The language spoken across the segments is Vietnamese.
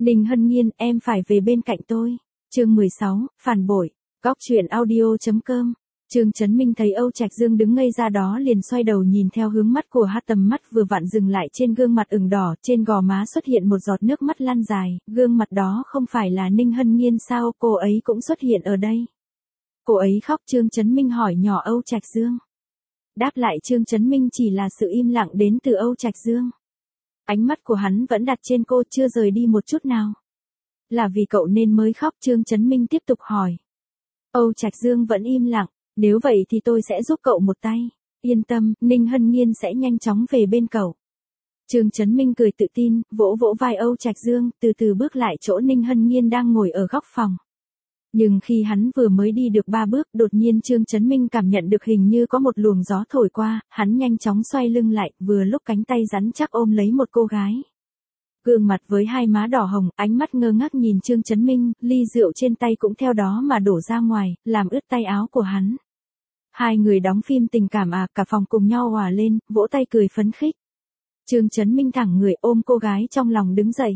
Ninh Hân Nhiên, em phải về bên cạnh tôi. Chương 16, phản bội. Góc truyện audio.com. Trương Chấn Minh thấy Âu Trạch Dương đứng ngây ra đó liền xoay đầu nhìn theo hướng mắt của hắn, tầm mắt vừa vặn dừng lại trên gương mặt ửng đỏ, trên gò má xuất hiện một giọt nước mắt lan dài, gương mặt đó không phải là Ninh Hân Nhiên sao, cô ấy cũng xuất hiện ở đây. Cô ấy khóc, Trương Chấn Minh hỏi nhỏ Âu Trạch Dương. Đáp lại Trương Chấn Minh chỉ là sự im lặng đến từ Âu Trạch Dương. Ánh mắt của hắn vẫn đặt trên cô, chưa rời đi một chút nào. Là vì cậu nên mới khóc, Trương Chấn Minh tiếp tục hỏi. Âu Trạch Dương vẫn im lặng, nếu vậy thì tôi sẽ giúp cậu một tay. Yên tâm, Ninh Hân Nhiên sẽ nhanh chóng về bên cậu. Trương Chấn Minh cười tự tin, vỗ vỗ vai Âu Trạch Dương, từ từ bước lại chỗ Ninh Hân Nhiên đang ngồi ở góc phòng. Nhưng khi hắn vừa mới đi được 3 bước, đột nhiên Trương Chấn Minh cảm nhận được hình như có một luồng gió thổi qua, hắn nhanh chóng xoay lưng lại, vừa lúc cánh tay rắn chắc ôm lấy một cô gái. Gương mặt với hai má đỏ hồng, ánh mắt ngơ ngác nhìn Trương Chấn Minh, ly rượu trên tay cũng theo đó mà đổ ra ngoài, làm ướt tay áo của hắn. Hai người đóng phim tình cảm cả phòng cùng nhau hòa lên, vỗ tay cười phấn khích. Trương Chấn Minh thẳng người ôm cô gái trong lòng đứng dậy.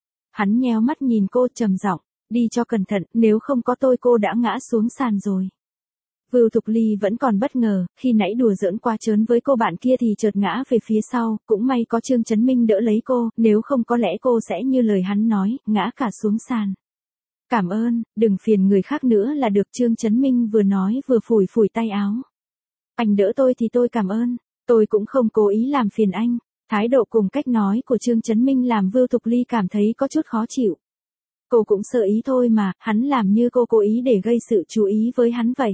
Hắn nheo mắt nhìn cô trầm giọng, đi cho cẩn thận, nếu không có tôi cô đã ngã xuống sàn rồi. Vưu Thục Ly vẫn còn bất ngờ, khi nãy đùa giỡn quá trớn với cô bạn kia thì chợt ngã về phía sau, cũng may có Trương Chấn Minh đỡ lấy cô, nếu không có lẽ cô sẽ như lời hắn nói, ngã cả xuống sàn. Cảm ơn, đừng phiền người khác nữa là được, Trương Chấn Minh vừa nói vừa phủi phủi tay áo. Anh đỡ tôi thì tôi cảm ơn, tôi cũng không cố ý làm phiền anh. Thái độ cùng cách nói của Trương Chấn Minh làm Vưu Thục Ly cảm thấy có chút khó chịu. Cô cũng sợ ý thôi mà, hắn làm như cô cố ý để gây sự chú ý với hắn vậy.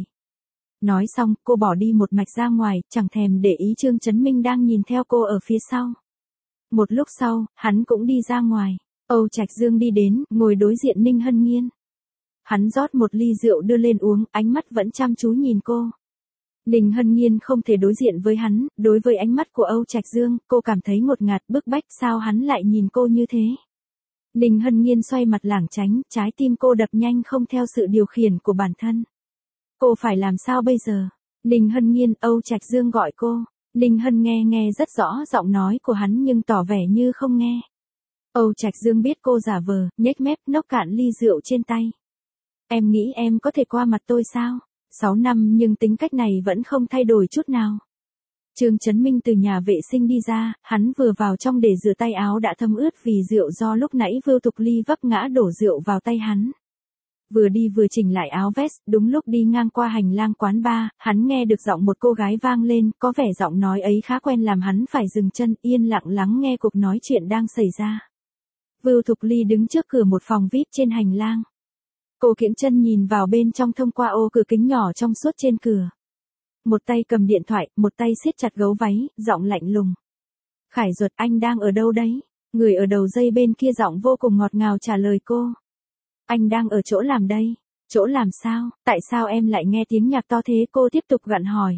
Nói xong, cô bỏ đi một mạch ra ngoài, chẳng thèm để ý Trương Chấn Minh đang nhìn theo cô ở phía sau. Một lúc sau, hắn cũng đi ra ngoài. Âu Trạch Dương đi đến, ngồi đối diện Ninh Hân Nhiên. Hắn rót một ly rượu đưa lên uống, ánh mắt vẫn chăm chú nhìn cô. Ninh Hân Nhiên không thể đối diện với hắn, đối với ánh mắt của Âu Trạch Dương, cô cảm thấy ngột ngạt bức bách, sao hắn lại nhìn cô như thế. Ninh Hân Nhiên xoay mặt lảng tránh, trái tim cô đập nhanh không theo sự điều khiển của bản thân. Cô phải làm sao bây giờ? Ninh Hân Nhiên, Âu Trạch Dương gọi cô. Ninh Hân nghe rất rõ giọng nói của hắn nhưng tỏ vẻ như không nghe. Âu Trạch Dương biết cô giả vờ, nhếch mép nốc cạn ly rượu trên tay. Em nghĩ em có thể qua mặt tôi sao? 6 năm nhưng tính cách này vẫn không thay đổi chút nào. Trương Chấn Minh từ nhà vệ sinh đi ra, hắn vừa vào trong để rửa tay áo đã thấm ướt vì rượu do lúc nãy Vưu Thục Ly vấp ngã đổ rượu vào tay hắn. Vừa đi vừa chỉnh lại áo vest, đúng lúc đi ngang qua hành lang quán bar, hắn nghe được giọng một cô gái vang lên, có vẻ giọng nói ấy khá quen làm hắn phải dừng chân, yên lặng lắng nghe cuộc nói chuyện đang xảy ra. Vưu Thục Ly đứng trước cửa một phòng VIP trên hành lang. Cô kiễng chân nhìn vào bên trong thông qua ô cửa kính nhỏ trong suốt trên cửa. Một tay cầm điện thoại, một tay siết chặt gấu váy, giọng lạnh lùng. Khải Duật, anh đang ở đâu đấy? Người ở đầu dây bên kia giọng vô cùng ngọt ngào trả lời cô. Anh đang ở chỗ làm đây. Chỗ làm sao? Tại sao em lại nghe tiếng nhạc to thế? Cô tiếp tục gặn hỏi.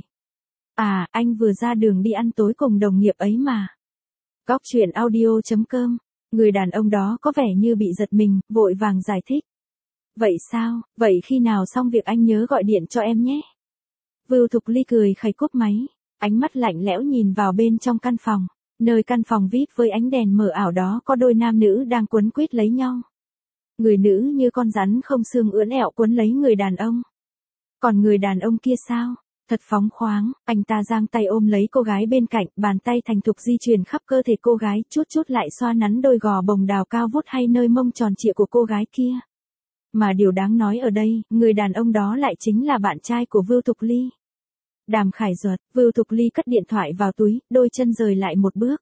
À, anh vừa ra đường đi ăn tối cùng đồng nghiệp ấy mà. Góc truyện audio.com. Người đàn ông đó có vẻ như bị giật mình, vội vàng giải thích. Vậy sao? Vậy khi nào xong việc anh nhớ gọi điện cho em nhé. Vưu Thục Ly cười khẩy cúp máy, ánh mắt lạnh lẽo nhìn vào bên trong căn phòng, nơi căn phòng VIP với ánh đèn mờ ảo đó có đôi nam nữ đang quấn quýt lấy nhau. Người nữ như con rắn không xương ưỡn ẹo quấn lấy người đàn ông. Còn người đàn ông kia sao? Thật phóng khoáng, anh ta giang tay ôm lấy cô gái bên cạnh, bàn tay thành thục di chuyển khắp cơ thể cô gái, chút chút lại xoa nắn đôi gò bồng đào cao vút hay nơi mông tròn trịa của cô gái kia. Mà điều đáng nói ở đây, người đàn ông đó lại chính là bạn trai của Vưu Thục Ly. Đàm Khải Duật. Vưu Thục Ly cất điện thoại vào túi, đôi chân rời lại một bước.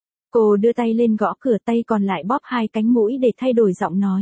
Cô đưa tay lên gõ cửa, tay còn lại bóp hai cánh mũi để thay đổi giọng nói.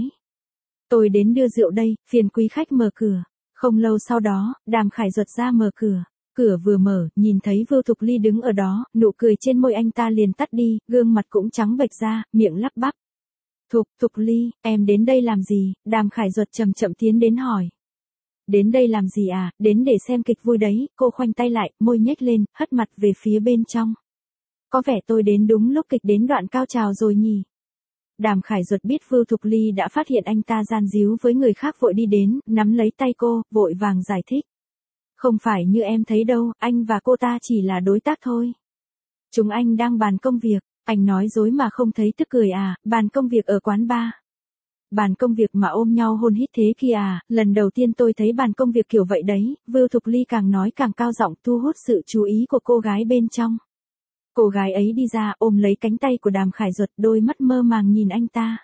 Tôi đến đưa rượu đây, phiền quý khách mở cửa. Không lâu sau đó, Đàm Khải Duật ra mở cửa. Cửa vừa mở, nhìn thấy Vưu Thục Ly đứng ở đó, nụ cười trên môi anh ta liền tắt đi, gương mặt cũng trắng bệch ra, miệng lắp bắp. Thục Ly, em đến đây làm gì? Đàm Khải Duật chậm chậm tiến đến hỏi. Đến đây làm gì à? Đến để xem kịch vui đấy. Cô khoanh tay lại, môi nhếch lên, hất mặt về phía bên trong. Có vẻ tôi đến đúng lúc kịch đến đoạn cao trào rồi nhỉ? Đàm Khải Duật biết Vưu Thục Ly đã phát hiện anh ta gian díu với người khác vội đi đến, nắm lấy tay cô, vội vàng giải thích. Không phải như em thấy đâu, anh và cô ta chỉ là đối tác thôi. Chúng anh đang bàn công việc. Anh nói dối mà không thấy tức cười à? Bàn công việc ở quán bar. Bàn công việc mà ôm nhau hôn hít thế kia à, lần đầu tiên tôi thấy bàn công việc kiểu vậy đấy, Vưu Thục Ly càng nói càng cao giọng thu hút sự chú ý của cô gái bên trong. Cô gái ấy đi ra ôm lấy cánh tay của Đàm Khải Duật, đôi mắt mơ màng nhìn anh ta.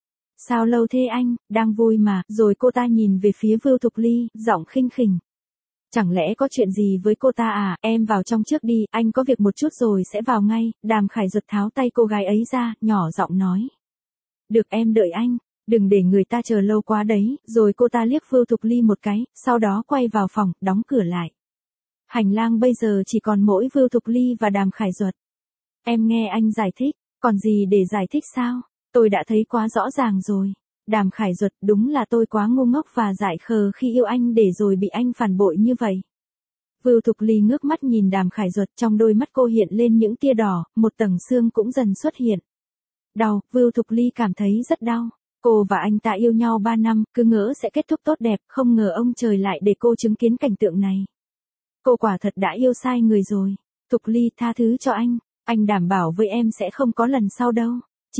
Sao lâu thế anh, đang vui mà, rồi cô ta nhìn về phía Vưu Thục Ly, giọng khinh khỉnh. Chẳng lẽ có chuyện gì với cô ta à, em vào trong trước đi, anh có việc một chút rồi sẽ vào ngay, Đàm Khải Duật tháo tay cô gái ấy ra, nhỏ giọng nói. Được em đợi anh, đừng để người ta chờ lâu quá đấy, rồi cô ta liếc Vưu Thục Ly một cái, sau đó quay vào phòng, đóng cửa lại. Hành lang bây giờ chỉ còn mỗi Vưu Thục Ly và Đàm Khải Duật. Em nghe anh giải thích, còn gì để giải thích sao? Tôi đã thấy quá rõ ràng rồi. Đàm Khải Duật, đúng là tôi quá ngu ngốc và dại khờ khi yêu anh để rồi bị anh phản bội như vậy. Vưu Thục Ly ngước mắt nhìn Đàm Khải Duật, trong đôi mắt cô hiện lên những tia đỏ, một tầng xương cũng dần xuất hiện. Đau, Vưu Thục Ly cảm thấy rất đau. Cô và anh ta yêu nhau 3 năm, cứ ngỡ sẽ kết thúc tốt đẹp, không ngờ ông trời lại để cô chứng kiến cảnh tượng này. Cô quả thật đã yêu sai người rồi. Thục Ly, tha thứ cho anh đảm bảo với em sẽ không có lần sau đâu.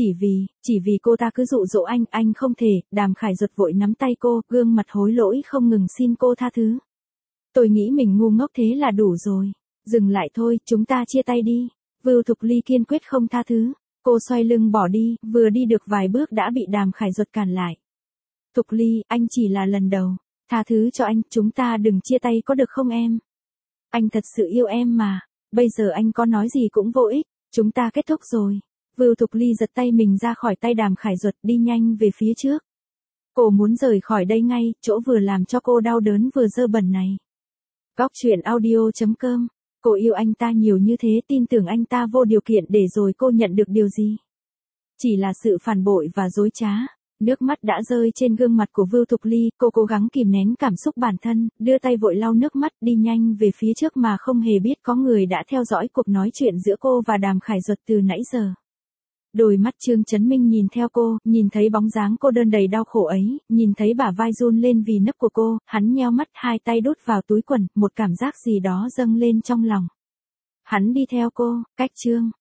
Chỉ vì cô ta cứ dụ dỗ anh không thể, Đàm Khải Duật vội nắm tay cô, gương mặt hối lỗi không ngừng xin cô tha thứ. Tôi nghĩ mình ngu ngốc thế là đủ rồi. Dừng lại thôi, chúng ta chia tay đi. Vưu Thục Ly kiên quyết không tha thứ. Cô xoay lưng bỏ đi, vừa đi được vài bước đã bị Đàm Khải Duật cản lại. Thục Ly, anh chỉ là lần đầu. Tha thứ cho anh, chúng ta đừng chia tay có được không em? Anh thật sự yêu em mà. Bây giờ anh có nói gì cũng vô ích. Chúng ta kết thúc rồi. Vưu Thục Ly giật tay mình ra khỏi tay Đàm Khải Duật, đi nhanh về phía trước. Cô muốn rời khỏi đây ngay, chỗ vừa làm cho cô đau đớn vừa dơ bẩn này. Góc truyện audio.com. Cô yêu anh ta nhiều như thế, tin tưởng anh ta vô điều kiện để rồi cô nhận được điều gì? Chỉ là sự phản bội và dối trá. Nước mắt đã rơi trên gương mặt của Vưu Thục Ly, cô cố gắng kìm nén cảm xúc bản thân, đưa tay vội lau nước mắt, đi nhanh về phía trước mà không hề biết có người đã theo dõi cuộc nói chuyện giữa cô và Đàm Khải Duật từ nãy giờ. Đôi mắt Trương Chấn Minh nhìn theo cô, nhìn thấy bóng dáng cô đơn đầy đau khổ ấy, nhìn thấy bả vai run lên vì nấc của cô, hắn nheo mắt, hai tay đút vào túi quần, một cảm giác gì đó dâng lên trong lòng. Hắn đi theo cô, cách Trương